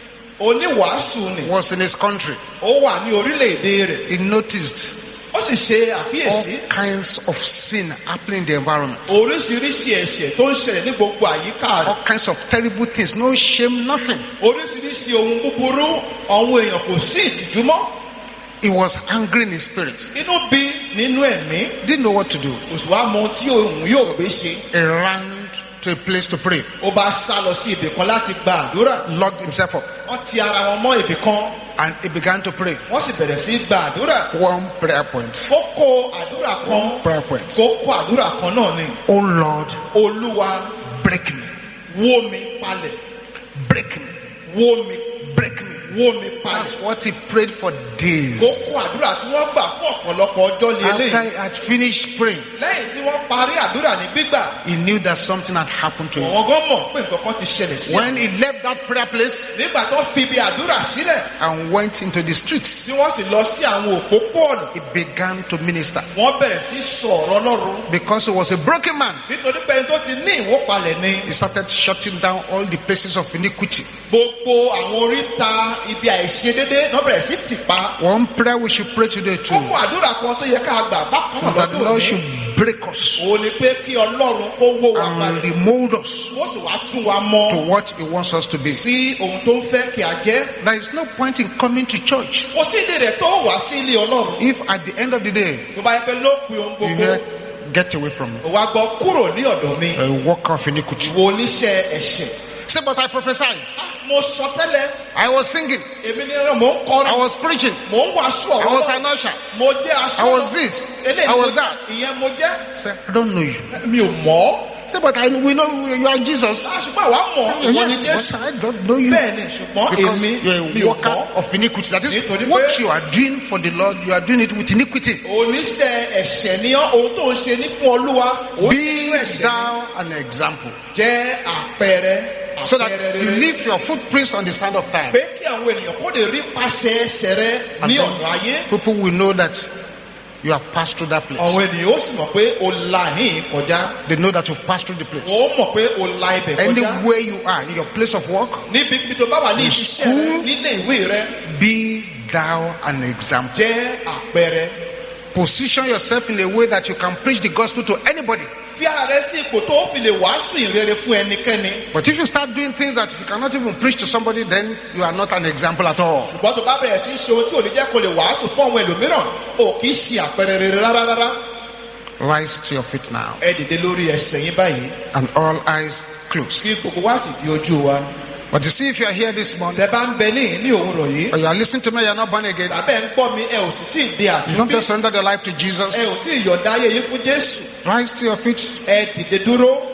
Oníwàásù ni. Was in his country. Ó wà ní orílẹ̀-èdè rẹ̀. He noticed. Ó sì ṣe àkíyèsí. All kinds of sin happening in the environment. Oríṣiríṣi ẹ̀ṣẹ̀ tó ń ṣẹlẹ̀ ní gbogbo àyíká rẹ̀. All kinds of terrible things, no shame, nothing. Oríṣiríṣi ohun búburú, àwọn èèyàn kò sí ìtìjú mọ́. He was angry in his spirit. Inú bí nínú ẹ̀mí. Didn't know what to do. Kò sì wá mọ tí òun yóò gbé ṣe. He ran to a place to pray. Ó bá sá lọ sí ibì kan láti gba àdúrà. Locked himself up. Wọ́n ti ara wọn mọ́ ibì kan. And he began to pray. Wọ́n sì bẹ̀rẹ̀ sí gba àdúrà. One prayer point. Kókó àdúrà kan. Prayer point. Kókó àdúrà kan náà ni. Oh Lord. Olúwa. Break me. Wó mi palẹ̀. Break me. Wó mi. Break me. Wó mi palẹ̀. That's what he prayed for days. Kókó àdúrà tí wọ́n gbà fún ọ̀pọ̀lọpọ̀ ọjọ́ lé eléyìí. After he had finished praying. Lẹ́yìn tí wọ́n parí àdúrà ní gbígbà. He knew that something had happened to him. Àwọn gan mọ̀ pé nǹkan kan ti ṣẹlẹ̀ sí. When he left that prayer place. Nígbà tó fi ibi àdúrà sílẹ̀. And went into the streets. Tí wọ́n sì lọ sí àwọn òpópó-ọ̀nà. He began to minister. Wọ́n bẹ̀rẹ̀ sí sọ̀rọ̀ Ọlọ́run. Because he was a broken man. Nítorí pé ẹni tó ti ní ìwópalẹ̀ ni. He started shutting down all the places of iniquity. Gbogbo àwọn oríta ibi àìṣedédé náà bẹ̀rẹ̀ sí tìpa. One prayer we should pray today too. Kókó àdúrà kan tó yẹ ká gbà bákan náà that the Lord should break us. Ó ní pé kí Ọlọ́run kó wó wa palẹ̀. And remold us. Ó sì wá tún wa mọ́. To what he wants us to be. Sí ohun tó ń fẹ́ kí a jẹ́. There is no point in coming to church. Kò sí ìdí rẹ̀ tó wá sí ilé Ọlọ́run. If at the end of the day. Tó bá yẹ pé lópin ohun gbogbo. You hear, get away from me. Ó wá gbọ́ kúrò ní ọ̀dọ̀ mi. A worker of iniquity. Wo oníṣẹ́ ẹ̀ṣẹ̀. Say, but I prophesied. Mo sọ tẹ́lẹ̀. I was singing. Èmi ni mò ń kọrin. I was preaching. Mò ń wàásù ọ̀rọ̀. I was an usher. Mo jẹ́ aṣọ. I was this. I was that. Ìyẹn mo jẹ́. Say, I don't know you. Mi ò mọ̀. Say, but I, we know you are Jesus. Ṣùgbọ́n àwa mọ̀ ìwọ ni Yes, Jésù. but I don't know you. Bẹ́ẹ̀ni ṣùgbọ́n Because èmi you are mi a ò worker mọ̀. of iniquity. That is Nítorí what pé- you are doing for the Lord. You are doing it with iniquity. Oníṣẹ́ ẹ̀ṣẹ̀ ni ọ́, ohun tó ń ṣe ní fún Olúwa. Ó Be sínú ẹ̀ṣẹ̀ ni. thou an example. Jẹ́ àpẹẹrẹ. So that àpẹẹrẹ you rere. leave your footprints on the sand of time. Pé kí àwọn ènìyàn kó lè rí pàṣẹ ẹsẹ̀ rẹ And ní then ọ̀nà ayé. people will know that you have passed through that place. Àwọn ènìyàn ó sì mọ̀ pé o la hìn kọjá. They know that you've passed through the place. Wọ́n mọ̀ pé o la ibẹ̀ kọjá. Anywhere you are, in your place of work, Níbi tó bá wà ní iṣẹ́ rẹ, School. nílé ìwé rẹ, be thou an example. jẹ́ àpẹẹrẹ. Position yourself in a way that you can preach the gospel to anybody. Fi ara rẹ sí ipò tó fi lè wàásù ìrere fún ẹnikẹ́ni. But if you start doing things that you cannot even preach to somebody, then you are not an example at all. Ṣùgbọ́n tó bá bẹ̀rẹ̀ sí í ṣe ohun tí ò ní jẹ́ kó lè wàásù fún àwọn ẹlòmíràn, o kì í ṣe àpẹẹrẹ rere rárá rárá. Rise to your feet now. Ẹ dìde lórí ẹsẹ̀ yín báyìí. And all eyes closed. Kí gbogbo wá sì di ojú wa. But you see, if you are here this morning, Tẹ bá ń bẹ ní ní òwúrọ̀ yìí. or you are listening to me, you are not born again, Tàbẹ́ ń gbọ́ mi, ẹ ò sì tí ì di you don't àtúnbí. just surrender your life to Ẹ Jesus, ò tí ì yọ̀ǹda ayé yín fún Jésù. rise to your feet Ẹ dìde dúró.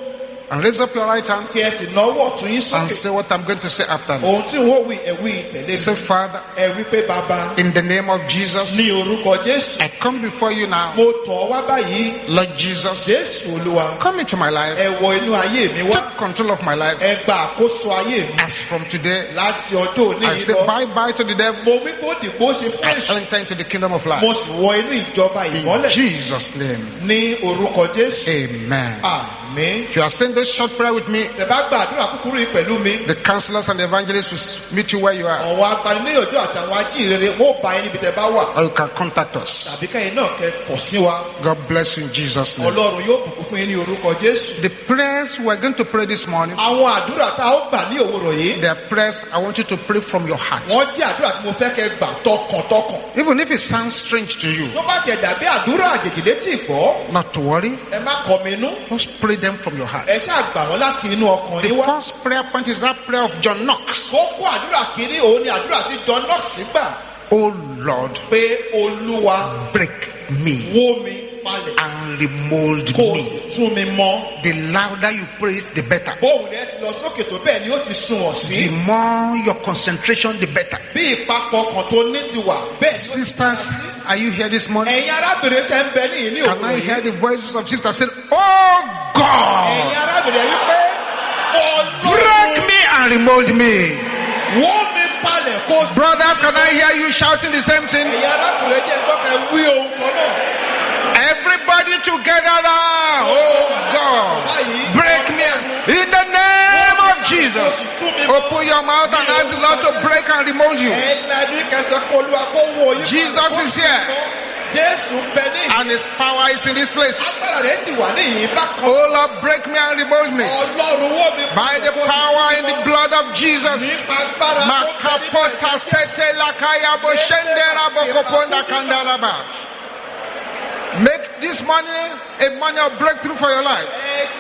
And raise up your right hand Kí ẹ sì nawọ́ ọ̀tún yín and sókè. say what I'm going to say after me. Ohun tí wọ́n wí ẹ wí tẹ̀lé Say, mi. Father, Ẹ wí pé bàbá in the name of Jesus, ní orúkọ Jésù. I come before you now. Mo tọ̀ ọ́ wá báyìí. Lord Jesus, Jésù Olúwa. come into my life. Ẹ wọ inú ayé mi wá. Take control of my life. Ẹ gba àkóso ayé mi. As from today, Láti ọjọ́ òní I yìí say lọ. bye bye to the devil. Mo wí pé ó dìgbò ṣe fún I èṣù. enter into the kingdom of life. Mo sì wọ inú ìjọba In ìmọ́lẹ̀. Jesus' name, Ní orúkọ Jésù. amen. Àmín. If you are saying this short prayer with me, Tẹ́ bá gba àdúrà kúkúrú yìí pẹ̀lú mi. the counselors and the evangelists will meet you where you are. Àwọn agbaniníyànjú àti àwọn ajíhìnrere wọ́n bá yín níbi tẹ́ bá wà. Or you can contact us. Tàbí kẹ́yìn náà kẹ́ kọ̀ sí wa. God bless you in Jesus' name. Ọlọ́run yóò bùkún fún yín ní orúkọ Jésù. The prayers we're going to pray this morning, Àwọn àdúrà tá a ó gbà ní òwúrọ̀ yìí. they are prayers I want you to pray from your heart. Wọ́n jẹ́ àdúrà tí mo fẹ́ kẹ́ gbà tọkàntọkàn. Even if it sounds strange to you, Tó bá tiẹ̀ dàbí àdúrà àjèjì létí ìgbọ́. not to worry. Ẹ má kọ mi inú. Just pray them from your heart. Ẹ ṣáà gbà wọ́n láti inú ọkàn The yín wá. first prayer point is that prayer of John Knox. Kókó àdúrà kìíní òun ni àdúrà tí John Knox gbà. Oh Lord, Pé Olúwa break me wó mi palẹ̀. and remold Kó o me. sì tún mi mọ́. The louder you pray it, the better. Bóun rẹ̀ ti lọ sókè tó bẹ́ẹ̀ ni ó ti sunwọ̀n sí. The more your concentration, the better. Bí ìpapọ̀ kan tó ní ti wà bẹ́ẹ̀ ni ó ti Sisters, are you here this morning? Ẹ̀yin arábìnrin ṣe ń bẹ ní ìní Can I òwúrọ̀ hear yìí. the voices of sisters saying, Oh Ẹ̀yin God, arábìnrin yìí pé break Ọlọ́run me and remold me. wó mi palẹ̀ kó o sì. Brothers, can I hear you shouting the same thing? Ẹ̀yin arábìnrin jẹ́ ìgbọ́kẹ̀ wí ohun kan náà. Everybody together now. Oh God, break me in the name of Jesus. Open your mouth and ask the Lord to break and remold you. Jesus is here. And His power is in this place. Oh Lord, break me and remold me. By the power in the blood of Jesus. Makapota sete lakaya boshendera bokoponda kandaraba. Make this morning a morning of breakthrough for your life.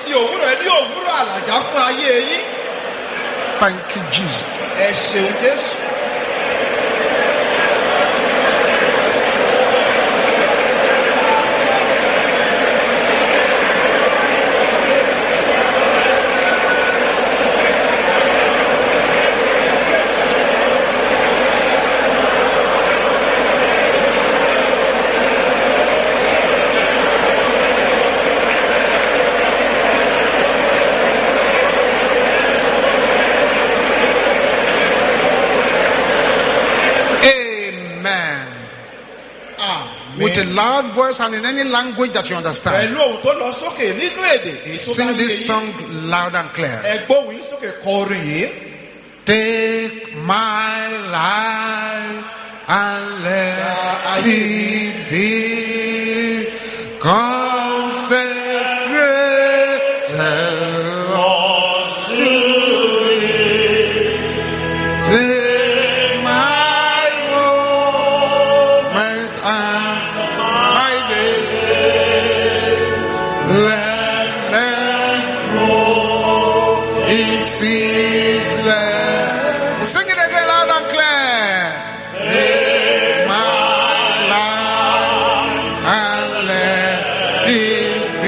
Thank you, Jesus. With a loud voice and in any language that you understand. Sing this song loud and clear. Take my life and let it be consecrated unto thee. Take my moments and my days, let them flow in ceaseless. Sing it again loud and clear. Take my life and let it be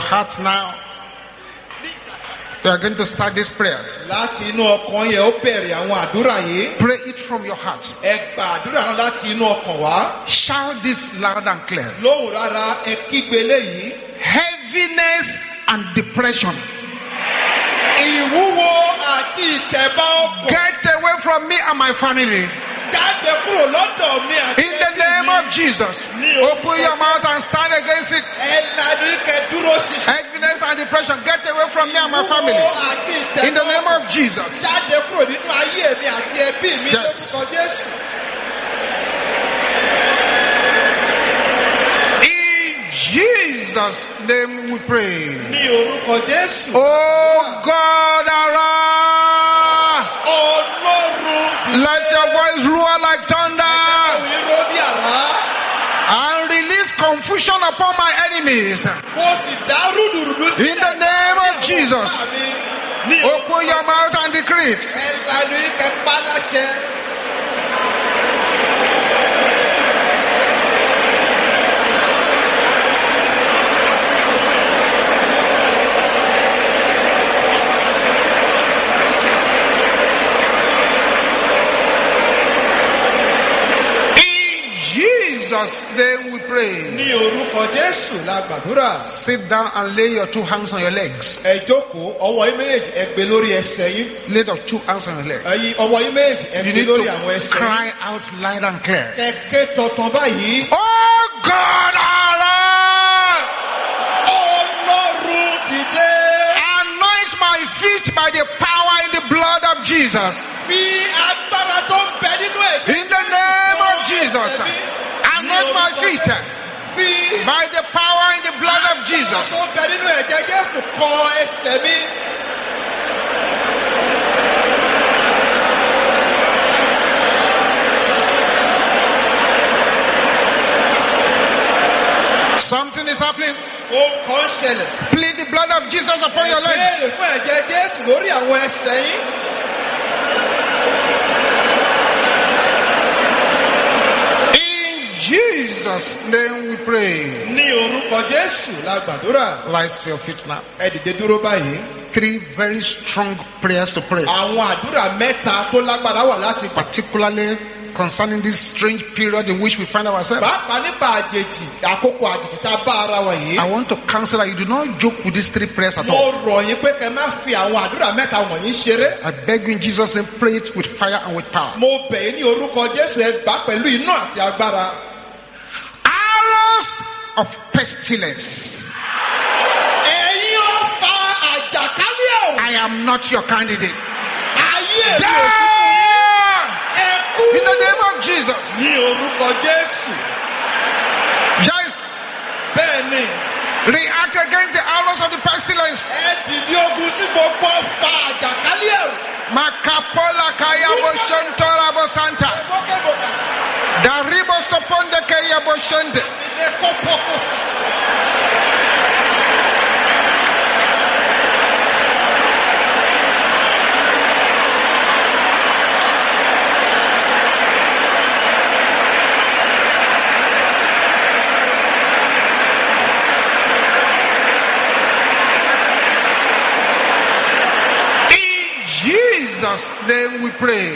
heart now. You are going to start these prayers. Pray it from your heart. Shout this loud and clear. Heaviness and depression. Get away from me and my family. In the name of Jesus. Open your mouth and stand against it. Heaviness and depression. Get away from me and my family. In the name of Jesus. Yes. In Jesus' name we pray. Oh God, arise. Let your voice roar like thunder and release confusion upon my enemies. In the name of Jesus. Open your mouth and decree it. Jesus' name we pray. Sit down and lay your two hands on your legs. Lay your two hands on your legs. You need to cry out loud and clear. Oh God, arise! Anoint my feet by the power in the blood of Jesus. In the name of Jesus. Anoint my feet by the power in the blood of Jesus. Something is happening. Plead the blood of Jesus upon your legs. Jesus' name we pray. Rise to your feet now. Three very strong prayers to pray. Particularly concerning this strange period in which we find ourselves. I want to counsel that you do not joke with these three prayers at all. I beg you in Jesus' name, pray it with fire and with power. Arrows of pestilence. I am not your candidate. In the name of Jesus. Just react against the arrows of the pestilence. Makapola kaya boshontora bosanta. Daribo soponde kaya boshonte. Jesus' name we pray.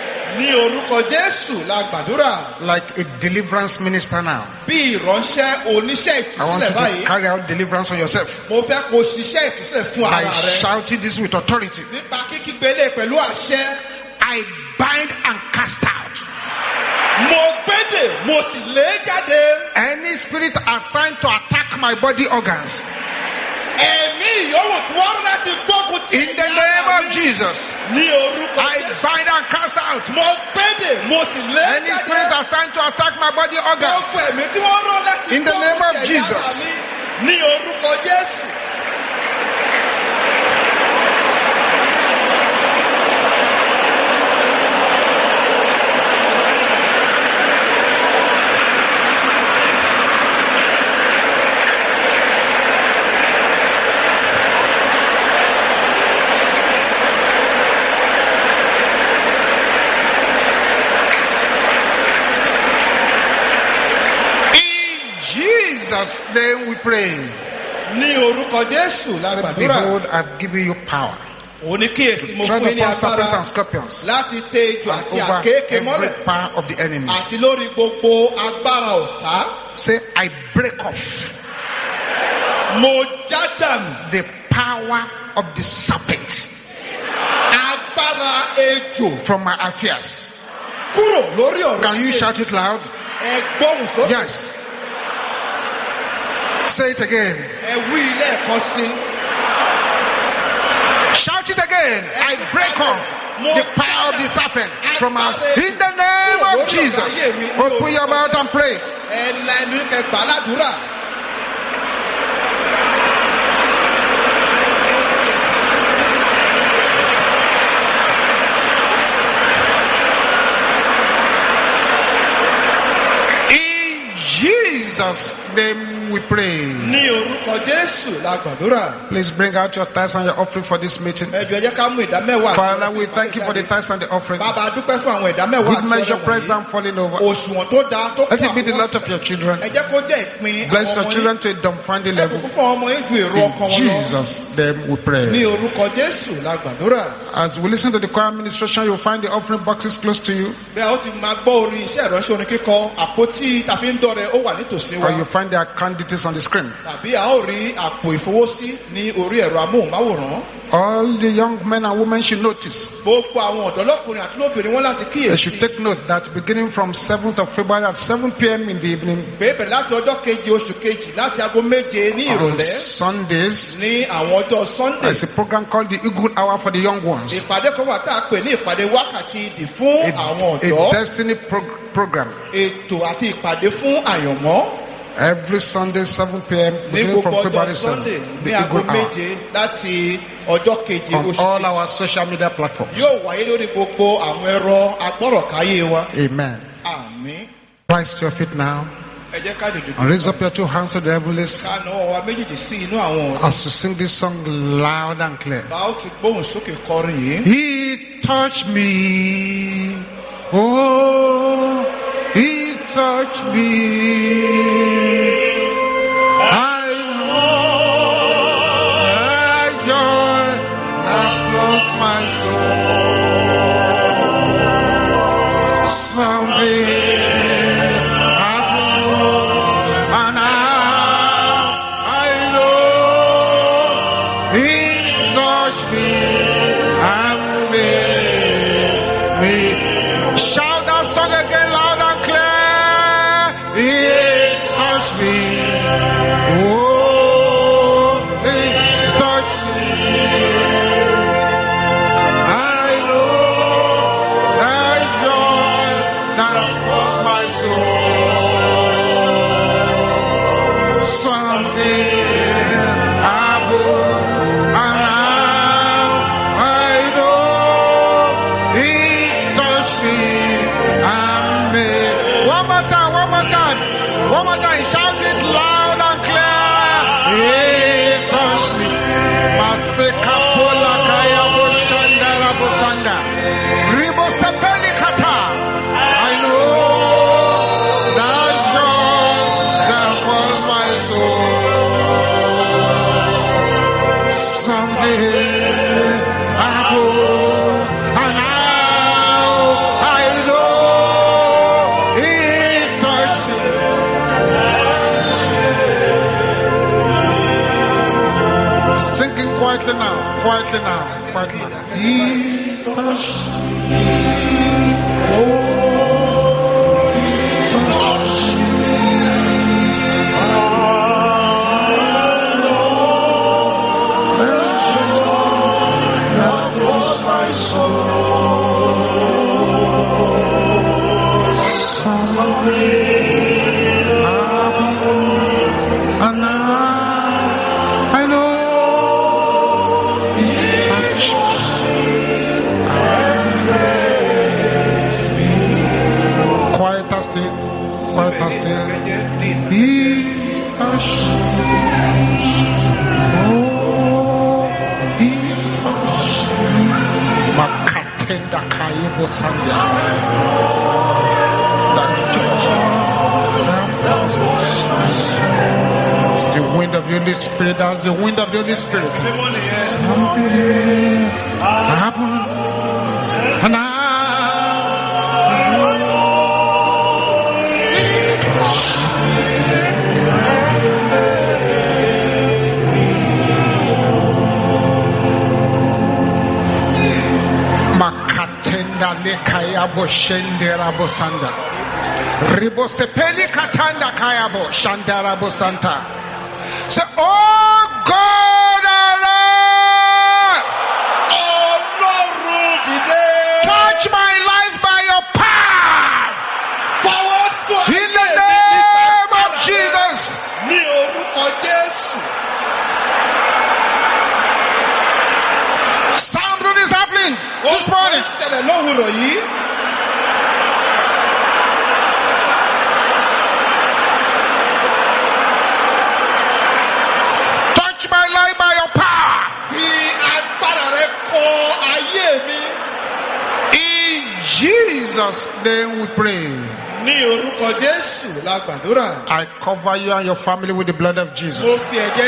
Like a deliverance minister now. I want you to carry out deliverance on yourself by shouting this with authority. I bind and cast out any spirit assigned to attack my body organs. In the name of Jesus, I bind and cast out any spirit assigned to attack my body organs. In the name of Jesus. Jesus' name we pray. Ní orúkọ Jésù la Say, gbàdúrà. behold, I've given you power Ó ní kíyèsí mo tread fún yín ní upon serpents agbára and scorpions láti tẹ ejò and àti over àkééke mọ́lẹ̀ every power of the enemy. àti lórí gbogbo agbára ọ̀tá. Say, I break off Mo já dànù the power of the serpent agbára ejò from my affairs. kúrò lórí ọ̀rọ̀. Can you shout it loud? Ẹ gbóhùn sókè. Yes. Say it again. Ẹ wí lẹ́ẹ̀kan sí. Shout it again. I break off the power of the serpent from our. In the name of Jesus. Open your mouth and pray. Ẹ la ẹnu kẹ́ gbà ládùúrà. In Jesus' name we pray. Ní orúkọ Jésù la gbàdúrà. Please bring out your tithes and your offering for this meeting. Ẹ jọ̀ọ́ ẹ jẹ́ ká mú ìdá mẹ́wàá. Father, we thank you for the tithes and the offering. Bàbá a dúpẹ́ fún àwọn ìdá mẹ́wàá Good àti measure, ọrẹ pressed wọ̀nyí. down, falling over. Òṣùwọ̀n tó dáa tó Let kún it be the àwọn lot of your children. Ẹ jẹ́ kó jẹ́ ìpín Bless àwọn your ọmọ children yín. to a dumbfounding Ẹ level. kúkú fún ọmọ yín ju èrò In ọkàn wọn lọ. Jesus' name we Ní pray. orúkọ Jésù la gbàdúrà. As we listen to the choir administration, you'll find the offering boxes close to you. Bí a ó ti máa gbọ́ orin iṣẹ́ ìránṣẹ́ orin kíkọ, àpótí tàbí ń dọrẹ ó wà nítòsí wa. Or you'll find the account details on the screen. Tàbí a ó rí àpò ìfowósí ní orí ẹ̀rọ amóhùnmáwòrán. All the young men and women should notice. Gbogbo àwọn ọ̀dọ́ lọ́kùnrin àti lóbìnrin wọn láti They should kíyèsí. take note that beginning from seventh of February at seven p.m. in the evening Pé bẹ̀rẹ̀ láti ọjọ́ keje oṣù kejì láti aago méje ní on ìrọ̀lẹ́ Sundays, ní àwọn ọjọ́ Sunday. there's a program called the Eagle Hour for the young ones. Ìpàdé kan wà tá a pè ní ìpàdé wákàtí ìdì fún A, àwọn a ọ̀dọ́. destiny prog- program. Ètò àti ìpàdé fún àyànmọ́ Every Sunday, seven p.m. ní beginning from gbogbo ọjọ́ February seventh. Sunday The ní aago Eagle Hour. méje láti ọjọ́ keje On oṣù all kejì. our social media platforms. Yóò wáyé lórí gbogbo àwọn ẹ̀rọ agbọ́rọ̀káyé wa. Amen. Àmín. Rise to your feet now Ẹ jẹ́ ká dìde. and raise up your two hands to the heavens Ká náwó wa méjèèjì sí inú àwọn ọ̀rọ̀. as you sing this song loud and clear. Bá ó ti gbóhùn sókè kọrin yìí. He touched me. Oh, he touched me. I know that joy that flows my soul. Something happened, and now I know he touched me and made me. Shout that song again loud and clear. He touched me. Oh, he touched me. I know that joy that was my soul. Something happened, and now I know he touched me and made. One more time, one more time, one more time. Shout it loud and clear. He touched me. Maseka pola kaya boshanda rabosanda. Ribo sepeli kata. I know that joy that was my soul. Something happened, and now I know he touched me. Singing quietly now, quietly now, quietly now. He touched me. Oh, he touched me. That was my soul. Something happened, and now I know he touched me. Quiet as still, quiet as still. He touched me. Oh, he touched me. Makatenda kaibo sanda. That touched me. That was my soul. That's the wind of the Holy Spirit. That's the wind of the Holy Spirit. Something happened. And I Makatenda lekayabo shendera bosanda. Ribosepeli katanda kayabo shandara bosanta. Say, oh God, arise. Oh Lord, touch my life by your power. Forward to in the name of Jesus. Something is happening this morning. Touch my life by your power. In Jesus' name we pray. I cover you and your family with the blood of Jesus. No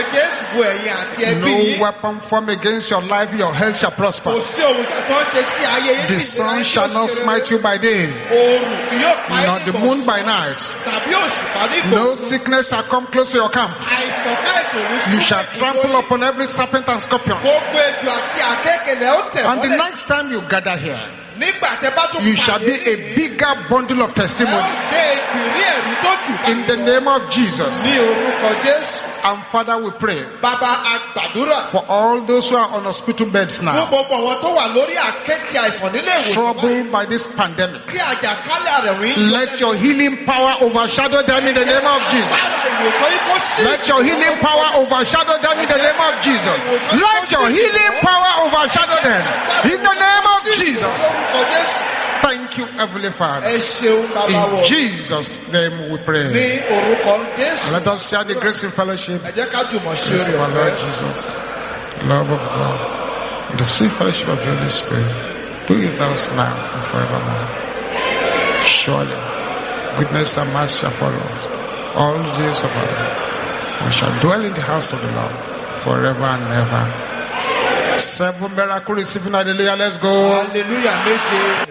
weapon formed against your life, your health shall prosper. The sun shall not smite you by day, nor the moon by night. No sickness shall come close to your camp. You shall trample upon every serpent and scorpion. And the next time you gather here, you shall be a bigger bundle of testimonies. In the name of Jesus. And Father, we pray for all those who are on hospital beds now, troubled by this pandemic. Let your healing power overshadow them in the name of Jesus. Let your healing power overshadow them in the name of Jesus. Let your healing power overshadow them in the name of Jesus. Thank you, Heavenly Father. In Jesus' name we pray. Let us share the grace and fellowship. Grace of our Lord Jesus, the love of God, and the sweet fellowship of the Holy Spirit, be with us now and forevermore. Surely, goodness and mercy shall follow us all the days of our life. We shall dwell in the house of the Lord forever and ever. Seven miracle receiving, hallelujah. Let's go. Hallelujah.